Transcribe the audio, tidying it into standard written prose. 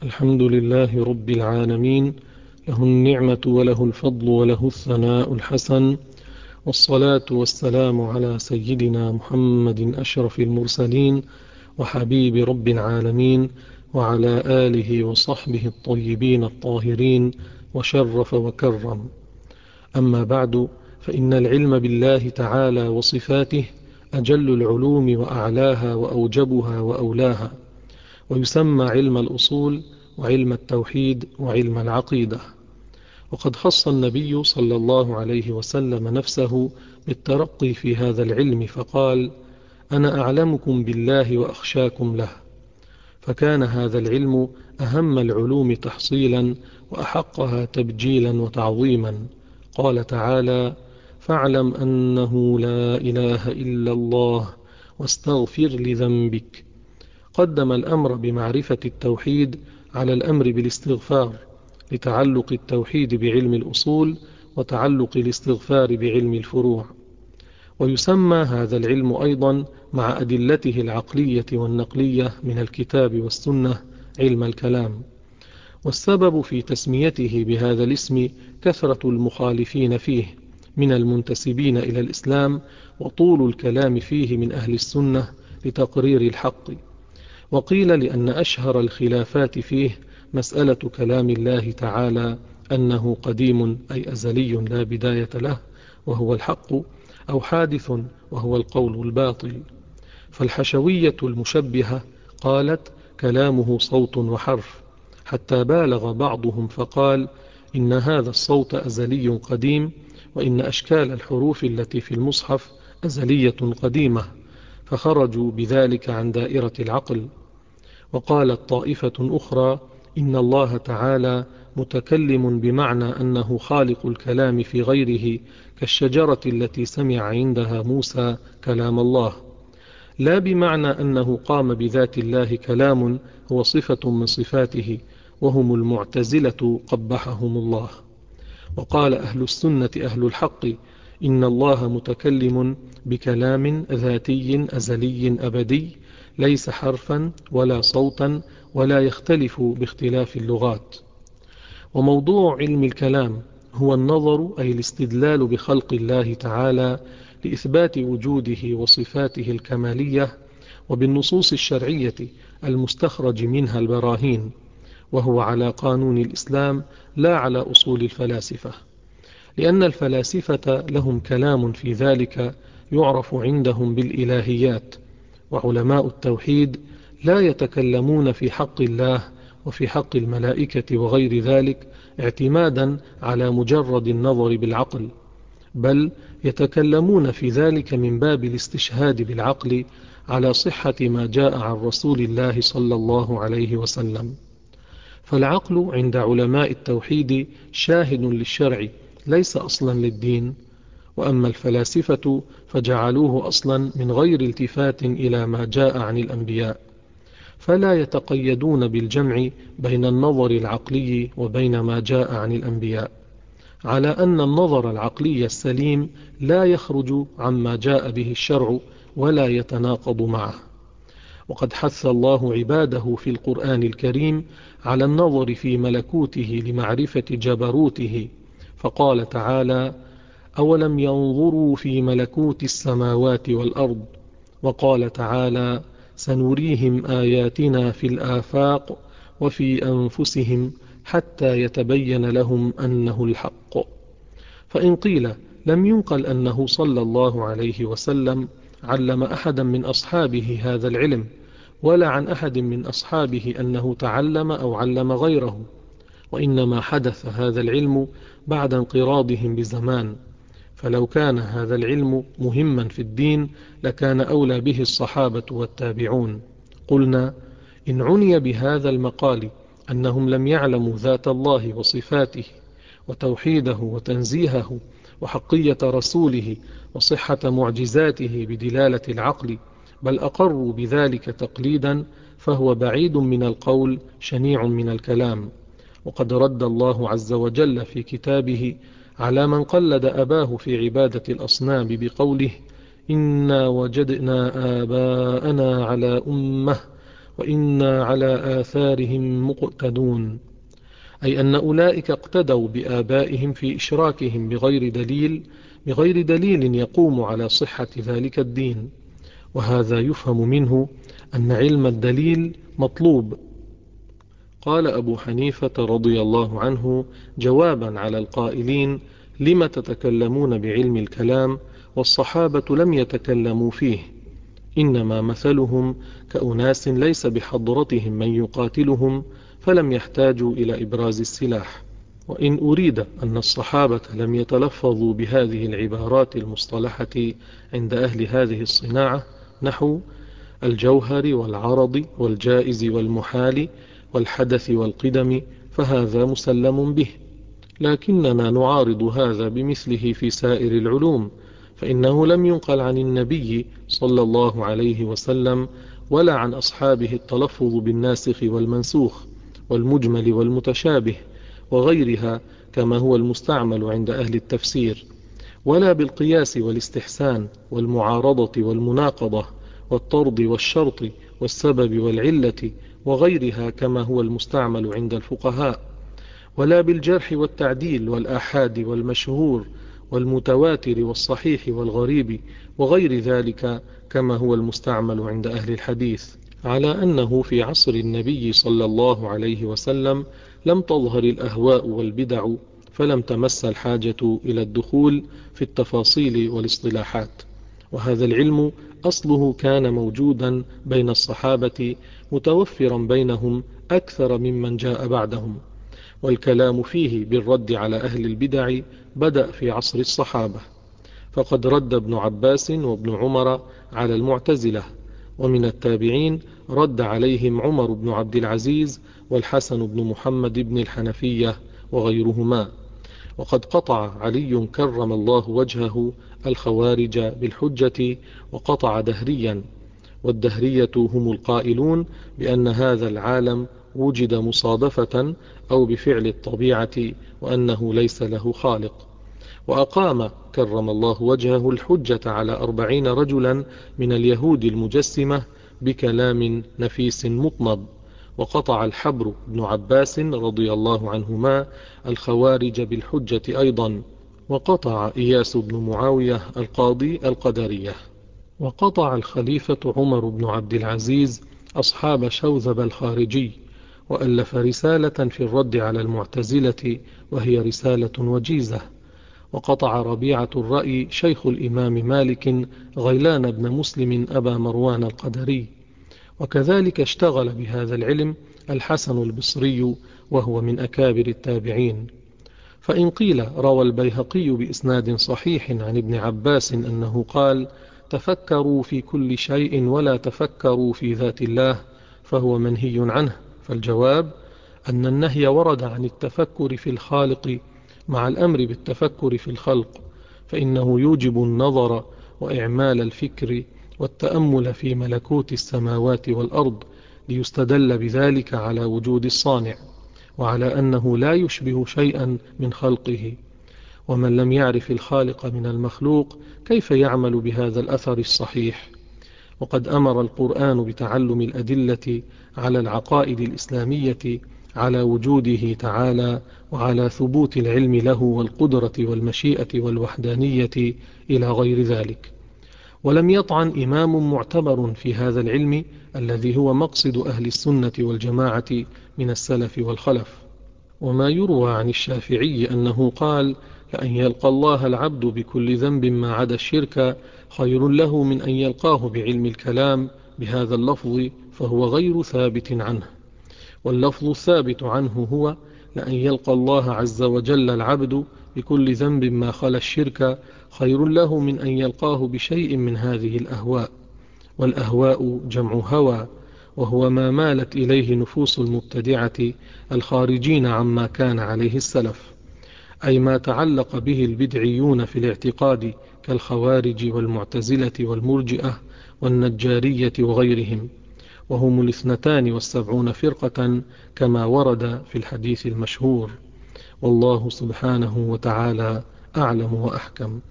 الحمد لله رب العالمين، له النعمة وله الفضل وله الثناء الحسن، والصلاة والسلام على سيدنا محمد أشرف المرسلين وحبيب رب العالمين، وعلى آله وصحبه الطيبين الطاهرين، وشرف وكرم. أما بعد، فإن العلم بالله تعالى وصفاته أجل العلوم وأعلاها وأوجبها وأولاها، ويسمى علم الأصول وعلم التوحيد وعلم العقيدة. وقد خص النبي صلى الله عليه وسلم نفسه بالترقي في هذا العلم فقال: أنا أعلمكم بالله وأخشاكم له. فكان هذا العلم أهم العلوم تحصيلا وأحقها تبجيلا وتعظيما. قال تعالى: فاعلم أنه لا إله إلا الله واستغفر لذنبك. قدم الأمر بمعرفة التوحيد على الأمر بالاستغفار، لتعلق التوحيد بعلم الأصول وتعلق الاستغفار بعلم الفروع. ويسمى هذا العلم أيضا مع أدلته العقلية والنقلية من الكتاب والسنة علم الكلام. والسبب في تسميته بهذا الاسم كثرة المخالفين فيه من المنتسبين إلى الإسلام، وطول الكلام فيه من أهل السنة لتقرير الحق. وقيل لأن أشهر الخلافات فيه مسألة كلام الله تعالى أنه قديم أي أزلي لا بداية له وهو الحق، أو حادث وهو القول الباطل. فالحشوية المشبهة قالت: كلامه صوت وحرف، حتى بالغ بعضهم فقال: إن هذا الصوت أزلي قديم، وإن أشكال الحروف التي في المصحف أزلية قديمة، فخرجوا بذلك عن دائرة العقل. وقالت طائفة أخرى: إن الله تعالى متكلم بمعنى أنه خالق الكلام في غيره، كالشجرة التي سمع عندها موسى كلام الله، لا بمعنى أنه قام بذات الله كلام هو صفة من صفاته، وهم المعتزلة قبحهم الله. وقال أهل السنة أهل الحق: إن الله متكلم بكلام ذاتي أزلي أبدي، ليس حرفا ولا صوتا، ولا يختلف باختلاف اللغات. وموضوع علم الكلام هو النظر أي الاستدلال بخلق الله تعالى لإثبات وجوده وصفاته الكمالية، وبالنصوص الشرعية المستخرج منها البراهين، وهو على قانون الإسلام لا على أصول الفلاسفة، لأن الفلاسفة لهم كلام في ذلك يعرف عندهم بالإلهيات، وعلماء التوحيد لا يتكلمون في حق الله وفي حق الملائكة وغير ذلك اعتمادا على مجرد النظر بالعقل، بل يتكلمون في ذلك من باب الاستشهاد بالعقل على صحة ما جاء عن رسول الله صلى الله عليه وسلم. فالعقل عند علماء التوحيد شاهد للشرع ليس أصلا للدين، وأما الفلاسفة فجعلوه أصلا من غير التفات إلى ما جاء عن الأنبياء، فلا يتقيدون بالجمع بين النظر العقلي وبين ما جاء عن الأنبياء، على أن النظر العقلي السليم لا يخرج عما جاء به الشرع ولا يتناقض معه. وقد حث الله عباده في القرآن الكريم على النظر في ملكوته لمعرفة جبروته، فقال تعالى: أولم ينظروا في ملكوت السماوات والأرض. وقال تعالى: سنريهم آياتنا في الآفاق وفي أنفسهم حتى يتبين لهم أنه الحق. فإن قيل لم ينقل أنه صلى الله عليه وسلم علم أحدا من أصحابه هذا العلم، ولا عن أحد من أصحابه أنه تعلم أو علم غيره، وإنما حدث هذا العلم بعد انقراضهم بزمان. فلو كان هذا العلم مهما في الدين لكان أولى به الصحابة والتابعون. قلنا: إن عني بهذا المقال أنهم لم يعلموا ذات الله وصفاته وتوحيده وتنزيهه وحقية رسوله وصحة معجزاته بدلالة العقل، بل أقروا بذلك تقليدا، فهو بعيد من القول شنيع من الكلام. وقد رد الله عز وجل في كتابه على من قلد أباه في عبادة الأصنام بقوله: إنا وجدنا آباءنا على أمة وإنا على آثارهم مقتدون، أي أن أولئك اقتدوا بآبائهم في إشراكهم بغير دليل يقوم على صحة ذلك الدين. وهذا يفهم منه أن علم الدليل مطلوب. قال أبو حنيفة رضي الله عنه جوابا على القائلين: لم تتكلمون بعلم الكلام والصحابة لم يتكلموا فيه؟ إنما مثلهم كأناس ليس بحضرتهم من يقاتلهم فلم يحتاجوا إلى إبراز السلاح. وإن أريد أن الصحابة لم يتلفظوا بهذه العبارات المصطلحة عند أهل هذه الصناعة، نحو الجوهر والعرض والجائز والمحال والحدث والقدم، فهذا مسلم به، لكننا نعارض هذا بمثله في سائر العلوم، فإنه لم ينقل عن النبي صلى الله عليه وسلم ولا عن أصحابه التلفظ بالناسخ والمنسوخ والمجمل والمتشابه وغيرها كما هو المستعمل عند أهل التفسير، ولا بالقياس والاستحسان والمعارضة والمناقضة والطرد والشرط والسبب والعلة وغيرها كما هو المستعمل عند الفقهاء، ولا بالجرح والتعديل والآحاد والمشهور والمتواتر والصحيح والغريب وغير ذلك كما هو المستعمل عند أهل الحديث، على أنه في عصر النبي صلى الله عليه وسلم لم تظهر الأهواء والبدع، فلم تمس الحاجة إلى الدخول في التفاصيل والاصطلاحات، وهذا العلم أصله كان موجودا بين الصحابة متوفرا بينهم أكثر ممن جاء بعدهم، والكلام فيه بالرد على أهل البدع بدأ في عصر الصحابة، فقد رد ابن عباس وابن عمر على المعتزلة، ومن التابعين رد عليهم عمر بن عبد العزيز والحسن بن محمد بن الحنفية وغيرهما. وقد قطع علي كرم الله وجهه الخوارج بالحجة، وقطع دهريا، والدهرية هم القائلون بأن هذا العالم وجد مصادفة أو بفعل الطبيعة، وأنه ليس له خالق. وأقام كرم الله وجهه الحجة على 40 رجلا من اليهود المجسمة بكلام نفيس مطنب. وقطع الحبر بن عباس رضي الله عنهما الخوارج بالحجة أيضا. وقطع إياس بن معاوية القاضي القدرية. وقطع الخليفة عمر بن عبد العزيز أصحاب شوذب الخارجي، وألف رسالة في الرد على المعتزلة، وهي رسالة وجيزة. وقطع ربيعة الرأي شيخ الإمام مالك غيلان بن مسلم أبا مروان القدري. وكذلك اشتغل بهذا العلم الحسن البصري، وهو من أكابر التابعين. فإن قيل روى البيهقي بإسناد صحيح عن ابن عباس أنه قال: تفكروا في كل شيء ولا تفكروا في ذات الله، فهو منهي عنه. فالجواب أن النهي ورد عن التفكر في الخالق مع الأمر بالتفكر في الخلق، فإنه يوجب النظر وإعمال الفكر والتأمل في ملكوت السماوات والأرض، ليستدل بذلك على وجود الصانع، وعلى أنه لا يشبه شيئا من خلقه. ومن لم يعرف الخالق من المخلوق كيف يعمل بهذا الأثر الصحيح؟ وقد أمر القرآن بتعلم الأدلة على العقائد الإسلامية على وجوده تعالى، وعلى ثبوت العلم له والقدرة والمشيئة والوحدانية إلى غير ذلك. ولم يطعن إمام معتبر في هذا العلم الذي هو مقصد أهل السنة والجماعة من السلف والخلف. وما يروى عن الشافعي أنه قال: لأن يلقى الله العبد بكل ذنب ما عدا الشرك خير له من أن يلقاه بعلم الكلام بهذا اللفظ، فهو غير ثابت عنه. واللفظ الثابت عنه هو: لأن يلقى الله عز وجل العبد بكل ذنب ما خلا الشرك خير له من أن يلقاه بشيء من هذه الأهواء. والأهواء جمع هوى، وهو ما مالت إليه نفوس المبتدعة الخارجين عما كان عليه السلف، أي ما تعلق به البدعيون في الاعتقاد كالخوارج والمعتزلة والمرجئة والنجارية وغيرهم، وهم 72 فرقة كما ورد في الحديث المشهور. والله سبحانه وتعالى أعلم وأحكم.